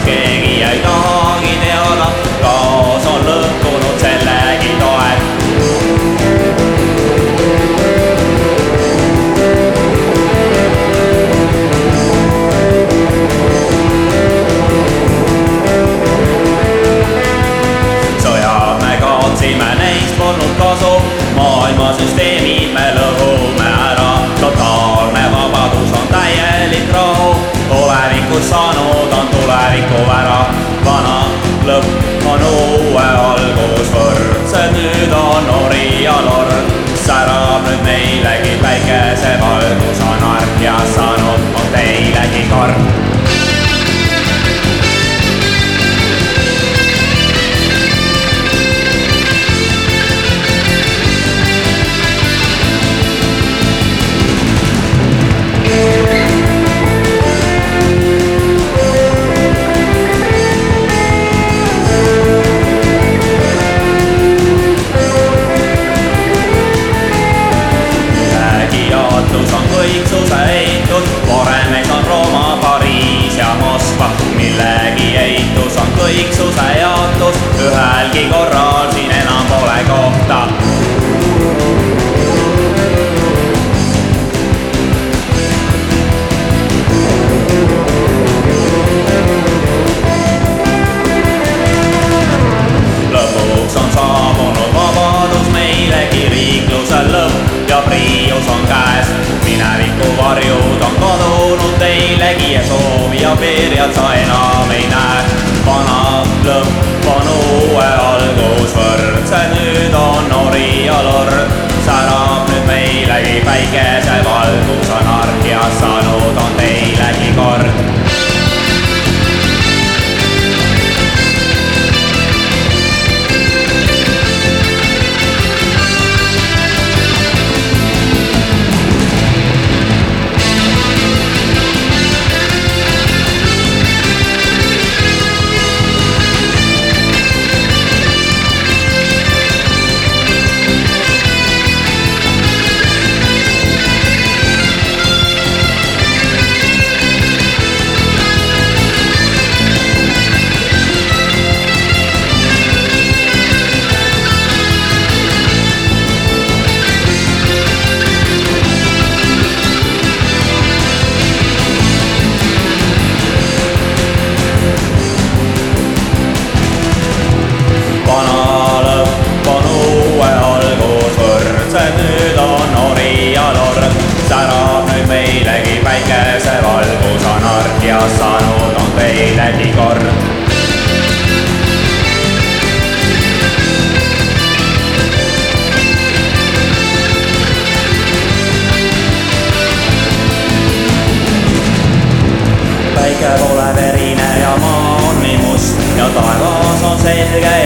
keegi ei tahagi teada, kaos on lõhkunud sellegi toel. Sõjad me kaotsime, neist polnud kasu, maailmasüsteemid me lõhume ära. Totaalne vabadus on täielik rahu, tulevikus saanud on tuleviku ära. Vana lõpp on uue algus, võrdsed nüüd on ori ja lord. Särab nüüd meilegi päikese valgus, anarhia saanud on teilegi kord. On kõiksuse eitus, Varemees on Rooma, Pariis ja Moskva. Millegi eitus on kõiksuse jaotus, ühelgi korral siin enam pole kohta. Lõpuks on saabunud vabadus meilegi, riikluse lõpp ja priius on käes. Mineviku varjud on kadunud teilegi ja soovi ja perjad sa enam ei näe. Vana lõpp on uue algus, võrdsed nüüd on ori ja lord. Särab nüüd meilegi päikese valgus, anarhia saanud on teilegi kord. Nüüd on ori ja lord, särab nüüd meilegi päikese valgus, anarhia saanud on teilegi kord. Päike pole verine ja maa on nii must ja taevas on selge